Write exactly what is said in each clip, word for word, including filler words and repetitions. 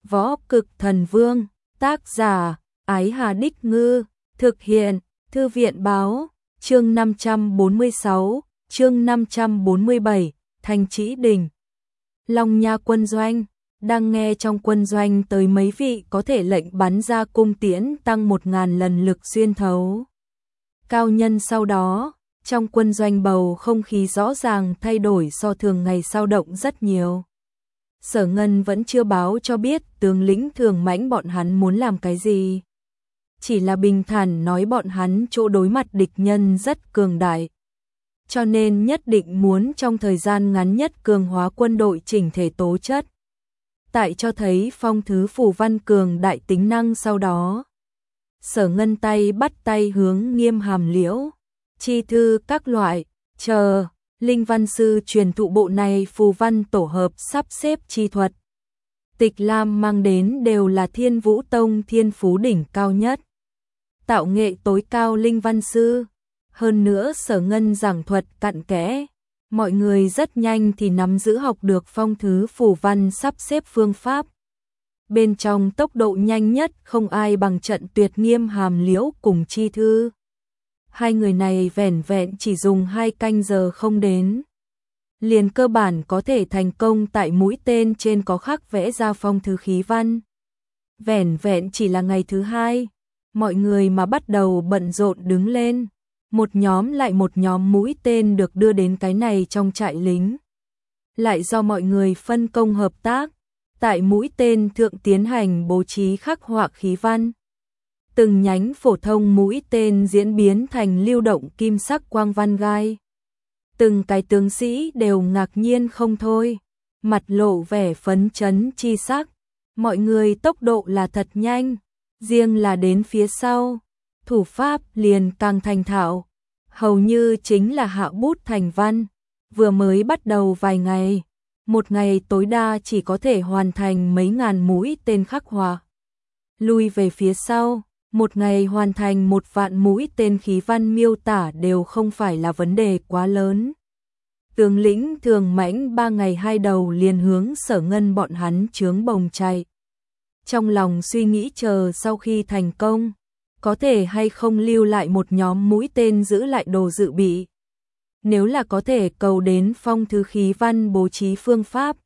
Võ Cực Thần Vương, tác giả, Ái Hà Đích Ngư, thực hiện, Thư viện Báo, chương năm trăm bốn mươi sáu, chương năm trăm bốn mươi bảy, Thành Trĩ Đình. Long Nha quân doanh, đang nghe trong quân doanh tới mấy vị có thể lệnh bắn ra cung tiễn tăng một ngàn lần lực xuyên thấu. Cao nhân sau đó, trong quân doanh bầu không khí rõ ràng thay đổi so thường ngày sao động rất nhiều. Sở Ngân vẫn chưa báo cho biết tướng lĩnh Thường Mãnh bọn hắn muốn làm cái gì. Chỉ là bình thản nói bọn hắn chỗ đối mặt địch nhân rất cường đại. Cho nên nhất định muốn trong thời gian ngắn nhất cường hóa quân đội chỉnh thể tố chất. Tại cho thấy phong thứ phù văn cường đại tính năng sau đó. Sở Ngân tay bắt tay hướng Nghiêm Hàm Liễu, chi thư các loại, chờ, Linh Văn Sư truyền thụ bộ này phù văn tổ hợp sắp xếp chi thuật. Tịch Lam mang đến đều là Thiên Vũ Tông thiên phú đỉnh cao nhất. Tạo nghệ tối cao Linh Văn Sư. Hơn nữa Sở Ngân giảng thuật cặn kẽ. Mọi người rất nhanh thì nắm giữ học được phong thứ phù văn sắp xếp phương pháp. Bên trong tốc độ nhanh nhất không ai bằng trận tuyệt Nghiêm Hàm Liễu cùng chi thư. Hai người này vẻn vẹn chỉ dùng hai canh giờ không đến. Liền cơ bản có thể thành công tại mũi tên trên có khắc vẽ ra phong thứ khí văn. Vẻn vẹn chỉ là ngày thứ hai, mọi người mà bắt đầu bận rộn đứng lên. Một nhóm lại một nhóm mũi tên được đưa đến cái này trong trại lính. Lại do mọi người phân công hợp tác, tại mũi tên thượng tiến hành bố trí khắc họa khí văn. Từng nhánh phổ thông mũi tên diễn biến thành lưu động kim sắc quang văn gai. Từng cái tướng sĩ đều ngạc nhiên không thôi, mặt lộ vẻ phấn chấn chi sắc. Mọi người tốc độ là thật nhanh, riêng là đến phía sau, thủ pháp liền càng thành thạo, hầu như chính là hạ bút thành văn. Vừa mới bắt đầu vài ngày, một ngày tối đa chỉ có thể hoàn thành mấy ngàn mũi tên khắc họa. Lui về phía sau, một ngày hoàn thành một vạn mũi tên khí văn miêu tả đều không phải là vấn đề quá lớn. Tướng lĩnh Thường Mãnh ba ngày hai đầu liền hướng Sở Ngân bọn hắn chướng bồng chạy. Trong lòng suy nghĩ chờ sau khi thành công, có thể hay không lưu lại một nhóm mũi tên giữ lại đồ dự bị. Nếu là có thể cầu đến phong thứ khí văn bố trí phương pháp.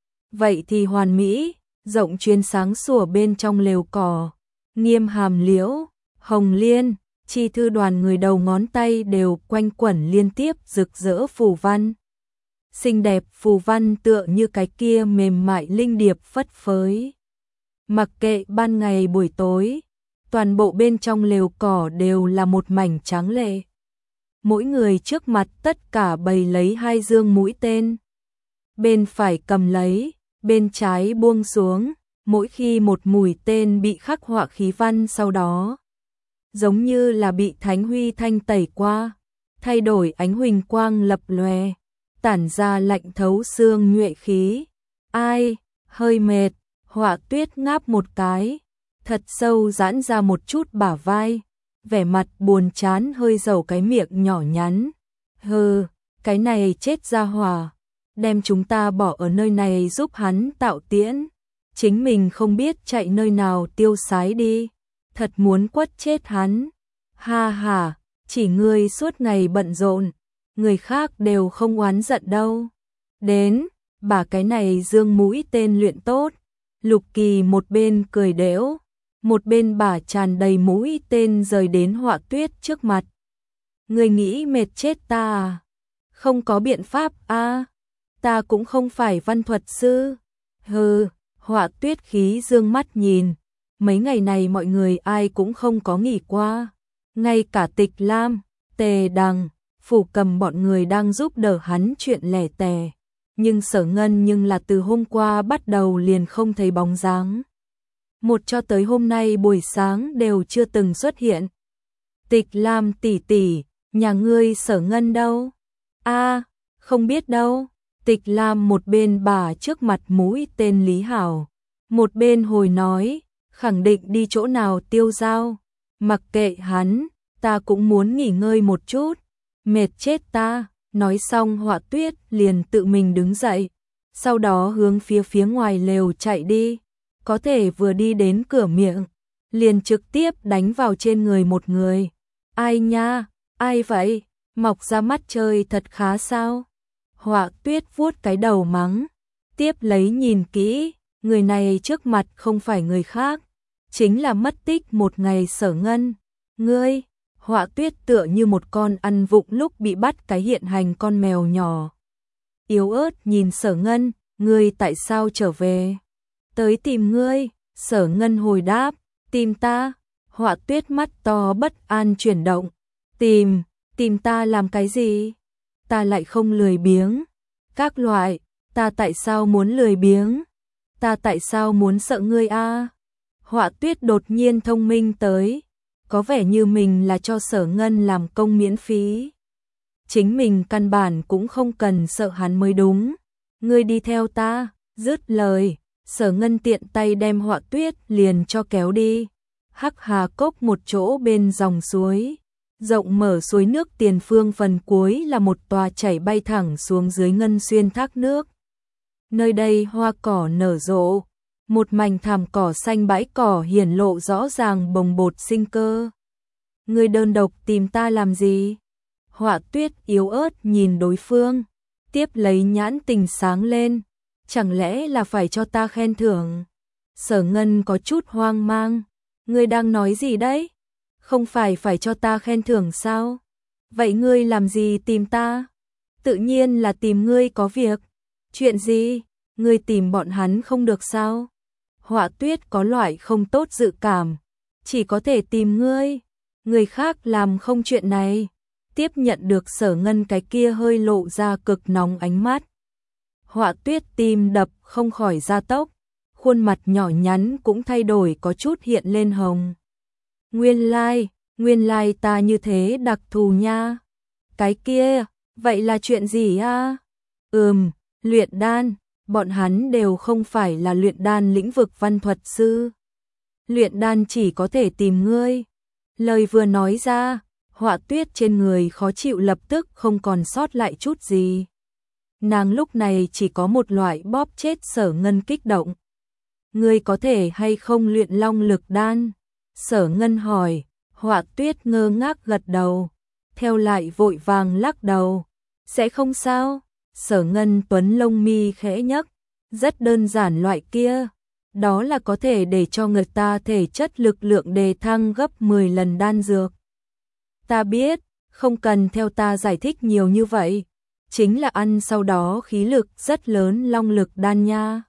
Vậy thì hoàn mỹ, rộng chuyên sáng sủa bên trong lều cỏ. Nghiêm Hàm Liễu, Hồng Liên, chi thư đoàn người đầu ngón tay đều quanh quẩn liên tiếp rực rỡ phù văn. Xinh đẹp phù văn tựa như cái kia mềm mại linh điệp phất phới. Mặc kệ ban ngày buổi tối, toàn bộ bên trong lều cỏ đều là một mảnh tráng lệ. Mỗi người trước mặt tất cả bày lấy hai dương mũi tên. Bên phải cầm lấy, bên trái buông xuống. Mỗi khi một mũi tên bị khắc họa khí văn sau đó, giống như là bị thánh huy thanh tẩy qua, thay đổi ánh huỳnh quang lập lòe, tản ra lạnh thấu xương nhuệ khí. Ai, hơi mệt, Họa Tuyết ngáp một cái, thật sâu giãn ra một chút bả vai, vẻ mặt buồn chán hơi dầu cái miệng nhỏ nhắn. Hừ, cái này chết ra hỏa, đem chúng ta bỏ ở nơi này giúp hắn tạo tiễn. Chính mình không biết chạy nơi nào tiêu sái đi, thật muốn quất chết hắn. Ha ha, chỉ ngươi suốt ngày bận rộn, người khác đều không oán giận đâu. Đến, bà cái này dương mũi tên luyện tốt. Lục Kỳ một bên cười đễu, một bên bà tràn đầy mũi tên rời đến Họa Tuyết trước mặt. Ngươi nghĩ mệt chết ta à? Không có biện pháp a, à? Ta cũng không phải văn thuật sư. Hừ. Họa Tuyết khí dương mắt nhìn, mấy ngày này mọi người ai cũng không có nghỉ qua, ngay cả Tịch Lam, Tề Đằng, Phủ Cầm bọn người đang giúp đỡ hắn chuyện lẻ tẻ, nhưng Sở Ngân nhưng là từ hôm qua bắt đầu liền không thấy bóng dáng. Một cho tới hôm nay buổi sáng đều chưa từng xuất hiện. Tịch Lam tỷ tỷ, nhà ngươi Sở Ngân đâu? A, không biết đâu. Tịch Lam một bên bà trước mặt mũi tên Lý Hảo, một bên hồi nói, khẳng định đi chỗ nào tiêu dao. Mặc kệ hắn, ta cũng muốn nghỉ ngơi một chút, mệt chết ta. Nói xong Họa Tuyết liền tự mình đứng dậy, sau đó hướng phía phía ngoài lều chạy đi. có thể vừa đi đến cửa miệng, liền trực tiếp đánh vào trên người một người. Ai nha, ai vậy, mọc ra mắt chơi thật khá sao? Họa Tuyết vuốt cái đầu mắng, tiếp lấy nhìn kỹ, người này trước mặt không phải người khác, chính là mất tích một ngày Sở Ngân. Ngươi, Họa Tuyết tựa như một con ăn vụng lúc bị bắt cái hiện hành con mèo nhỏ. Yếu ớt nhìn Sở Ngân, ngươi tại sao trở về? Tới tìm ngươi, Sở Ngân hồi đáp, tìm ta. Họa Tuyết mắt to bất an chuyển động, tìm, tìm ta làm cái gì? Ta lại không lười biếng. Các loại, ta tại sao muốn lười biếng? Ta tại sao muốn sợ ngươi a? À? Họa Tuyết đột nhiên thông minh tới, có vẻ như mình là cho Sở Ngân làm công miễn phí. Chính mình căn bản cũng không cần sợ hắn mới đúng. Ngươi đi theo ta, dứt lời, Sở Ngân tiện tay đem Họa Tuyết liền cho kéo đi. Hắc Hà Cốc một chỗ bên dòng suối, rộng mở suối nước tiền phương phần cuối là một tòa chảy bay thẳng xuống dưới ngân xuyên thác nước. Nơi đây hoa cỏ nở rộ, một mảnh thảm cỏ xanh bãi cỏ hiển lộ rõ ràng bồng bột sinh cơ. Ngươi đơn độc tìm ta làm gì? Họa Tuyết yếu ớt nhìn đối phương, tiếp lấy nhãn tình sáng lên, chẳng lẽ là phải cho ta khen thưởng? Sở Ngân có chút hoang mang, ngươi đang nói gì đấy? Không phải phải cho ta khen thưởng sao? Vậy ngươi làm gì tìm ta? Tự nhiên là tìm ngươi có việc. Chuyện gì? Ngươi tìm bọn hắn không được sao? Họa Tuyết có loại không tốt dự cảm, chỉ có thể tìm ngươi. Người khác làm không chuyện này. Tiếp nhận được Sở Ngân cái kia hơi lộ ra cực nóng ánh mắt. Họa Tuyết tim đập không khỏi gia tốc, khuôn mặt nhỏ nhắn cũng thay đổi có chút hiện lên hồng. Nguyên lai, nguyên lai ta như thế đặc thù nha. Cái kia, vậy là chuyện gì a? Ừm, luyện đan, bọn hắn đều không phải là luyện đan lĩnh vực văn thuật sư. Luyện đan chỉ có thể tìm ngươi. Lời vừa nói ra, Họa Tuyết trên người khó chịu lập tức không còn sót lại chút gì. Nàng lúc này chỉ có một loại bóp chết Sở Ngân kích động. Ngươi có thể hay không luyện long lực đan? Sở Ngân hỏi. Họa Tuyết ngơ ngác gật đầu, theo lại vội vàng lắc đầu. Sẽ không sao? Sở Ngân tuấn lông mi khẽ nhấc, rất đơn giản loại kia. Đó là có thể để cho người ta thể chất lực lượng đề thăng gấp mười lần đan dược. Ta biết, không cần theo ta giải thích nhiều như vậy. Chính là ăn sau đó khí lực rất lớn long lực đan nha.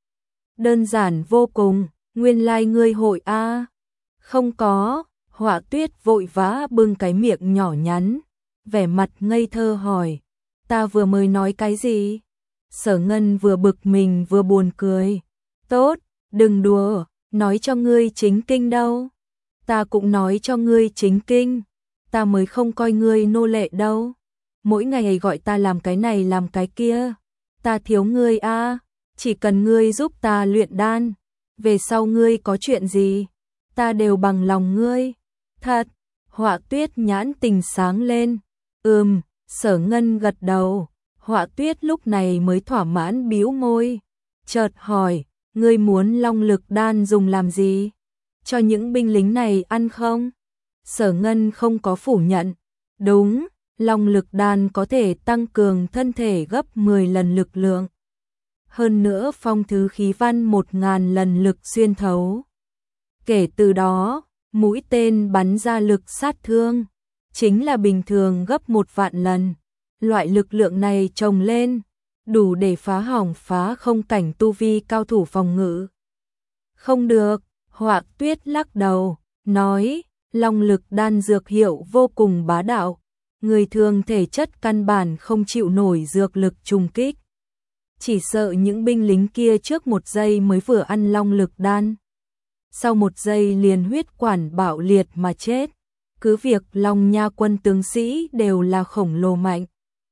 Đơn giản vô cùng, nguyên lai like ngươi hội a? Không có, Họa Tuyết vội vã bưng cái miệng nhỏ nhắn, vẻ mặt ngây thơ hỏi, ta vừa mới nói cái gì? Sở Ngân vừa bực mình vừa buồn cười. Tốt, đừng đùa, nói cho ngươi chính kinh đâu. Ta cũng nói cho ngươi chính kinh, ta mới không coi ngươi nô lệ đâu. Mỗi ngày gọi ta làm cái này làm cái kia, ta thiếu ngươi a, à, chỉ cần ngươi giúp ta luyện đan, về sau ngươi có chuyện gì, ta đều bằng lòng ngươi. Thật, Họa Tuyết nhãn tình sáng lên. Ừm, Sở Ngân gật đầu. Họa Tuyết lúc này mới thỏa mãn bĩu môi, chợt hỏi, ngươi muốn long lực đan dùng làm gì? Cho những binh lính này ăn không? Sở Ngân không có phủ nhận. Đúng, long lực đan có thể tăng cường thân thể gấp mười lần lực lượng. Hơn nữa phong thứ khí văn một ngàn lần lực xuyên thấu. Kể từ đó, mũi tên bắn ra lực sát thương chính là bình thường gấp một vạn lần. Loại lực lượng này chồng lên, đủ để phá hỏng phá không cảnh tu vi cao thủ phòng ngự. Không được, Họa Tuyết lắc đầu, nói, long lực đan dược hiệu vô cùng bá đạo. Người thường thể chất căn bản không chịu nổi dược lực trùng kích. Chỉ sợ những binh lính kia trước một giây mới vừa ăn long lực đan, sau một giây liền huyết quản bạo liệt mà chết. Cứ việc Long Nha quân tướng sĩ đều là khổng lồ mạnh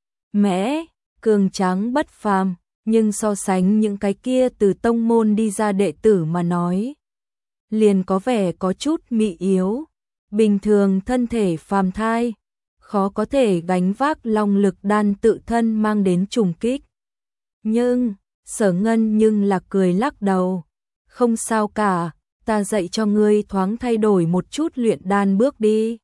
mẽ, cường tráng bất phàm, nhưng so sánh những cái kia từ tông môn đi ra đệ tử mà nói, liền có vẻ có chút mị yếu. Bình thường thân thể phàm thai, khó có thể gánh vác long lực đan tự thân mang đến trùng kích. Nhưng, Sở Ngân nhưng là cười lắc đầu. Không sao cả, ta dạy cho ngươi thoáng thay đổi một chút luyện đan bước đi.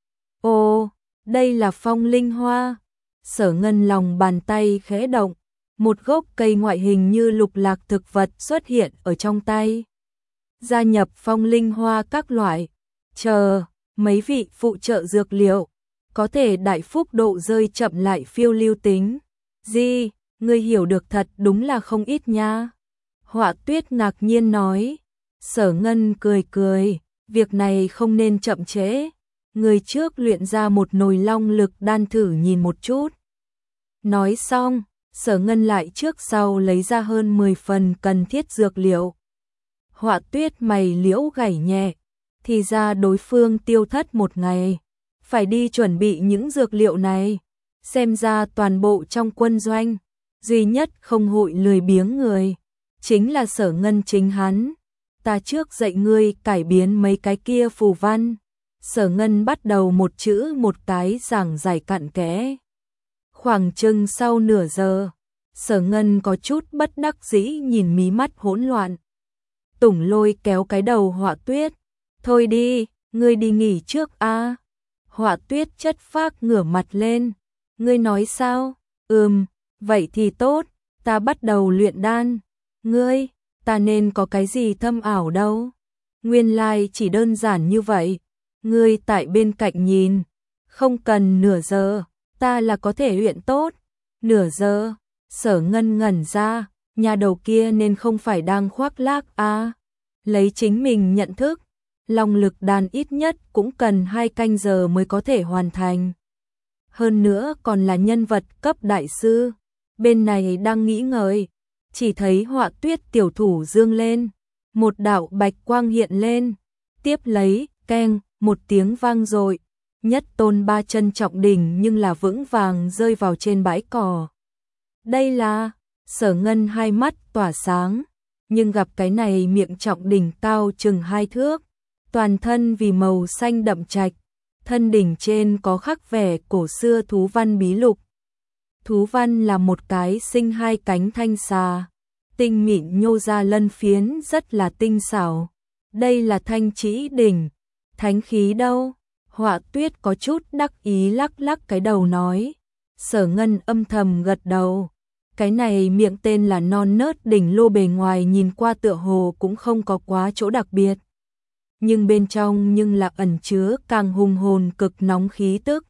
Ồ, đây là phong linh hoa. Sở Ngân lòng bàn tay khẽ động, một gốc cây ngoại hình như lục lạc thực vật xuất hiện ở trong tay. Gia nhập phong linh hoa các loại, chờ, mấy vị phụ trợ dược liệu, có thể đại phúc độ rơi chậm lại phiêu lưu tính. Di, ngươi hiểu được thật đúng là không ít nha. Họa Tuyết ngạc nhiên nói. Sở Ngân cười cười, việc này không nên chậm trễ. Người trước luyện ra một nồi long lực đan thử nhìn một chút. Nói xong, Sở Ngân lại trước sau lấy ra hơn mười phần cần thiết dược liệu. Họa Tuyết mày liễu gảy nhẹ, thì ra đối phương tiêu thất một ngày, phải đi chuẩn bị những dược liệu này. Xem ra toàn bộ trong quân doanh, duy nhất không hội lười biếng người, chính là Sở Ngân chính hắn. Ta trước dạy ngươi cải biến mấy cái kia phù văn. Sở Ngân bắt đầu một chữ một cái giảng giải cặn kẽ. Khoảng chừng sau nửa giờ, Sở Ngân có chút bất đắc dĩ nhìn mí mắt hỗn loạn. Tùng Lôi kéo cái đầu Họa Tuyết. Thôi đi, ngươi đi nghỉ trước a. Họa Tuyết chất phác ngửa mặt lên. Ngươi nói sao? Ừm, vậy thì tốt, ta bắt đầu luyện đan. Ngươi, ta nên có cái gì thâm ảo đâu. Nguyên lai chỉ đơn giản như vậy. Ngươi tại bên cạnh nhìn, không cần nửa giờ, ta là có thể luyện tốt. Nửa giờ, Sở Ngân ngẩn ra, nhà đầu kia nên không phải đang khoác lác à. Lấy chính mình nhận thức, long lực đan ít nhất cũng cần hai canh giờ mới có thể hoàn thành. Hơn nữa còn là nhân vật cấp đại sư. Bên này đang nghĩ ngợi, chỉ thấy Họa Tuyết tiểu thủ dương lên, một đạo bạch quang hiện lên, tiếp lấy, keng, một tiếng vang dội, nhất tôn ba chân trọng đỉnh nhưng là vững vàng rơi vào trên bãi cỏ. Đây là, Sở Ngân hai mắt tỏa sáng, nhưng gặp cái này miệng trọng đỉnh cao chừng hai thước, toàn thân vì màu xanh đậm trạch, thân đỉnh trên có khắc vẻ cổ xưa thú văn bí lục. Thú văn là một cái sinh hai cánh thanh xà, tinh mịn nhô ra lân phiến rất là tinh xảo. Đây là thanh trĩ đỉnh, thánh khí đâu? Họa Tuyết có chút đắc ý lắc lắc cái đầu nói. Sở Ngân âm thầm gật đầu. Cái này miệng tên là non nớt đỉnh lô bề ngoài nhìn qua tựa hồ cũng không có quá chỗ đặc biệt. Nhưng bên trong nhưng là ẩn chứa càng hùng hồn cực nóng khí tức.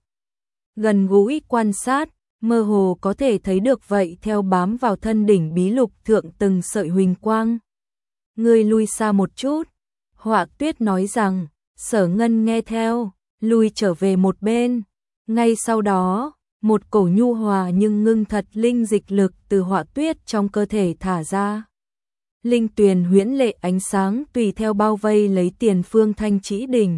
Gần gũi quan sát, mơ hồ có thể thấy được vậy theo bám vào thân đỉnh bí lục thượng từng sợi huỳnh quang. Ngươi lui xa một chút, Họa Tuyết nói rằng. Sở Ngân nghe theo, lui trở về một bên. Ngay sau đó, một cổ nhu hòa nhưng ngưng thật linh dịch lực từ Họa Tuyết trong cơ thể thả ra. Linh tuyền huyễn lệ ánh sáng tùy theo bao vây lấy tiền phương thanh trĩ đỉnh.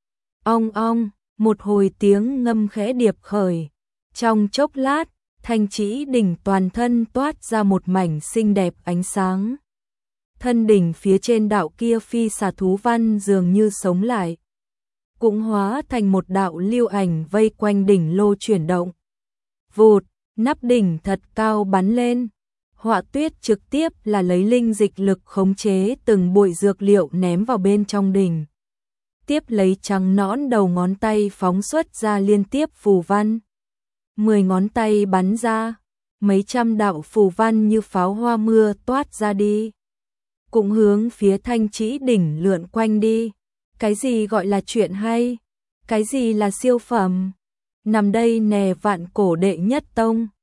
Ong ong, một hồi tiếng ngâm khẽ điệp khởi. Trong chốc lát, thanh trĩ đỉnh toàn thân toát ra một mảnh xinh đẹp ánh sáng. Thân đỉnh phía trên đạo kia phi xà thú văn dường như sống lại, cũng hóa thành một đạo lưu ảnh vây quanh đỉnh lô chuyển động. Vụt, nắp đỉnh thật cao bắn lên. Họa Tuyết trực tiếp là lấy linh dịch lực khống chế từng bụi dược liệu ném vào bên trong đỉnh. Tiếp lấy trắng nõn đầu ngón tay phóng xuất ra liên tiếp phù văn. Mười ngón tay bắn ra, mấy trăm đạo phù văn như pháo hoa mưa toát ra đi. Cũng hướng phía thanh trĩ đỉnh lượn quanh đi. Cái gì gọi là chuyện hay? Cái gì là siêu phẩm? Nằm đây nè vạn cổ đệ nhất tông.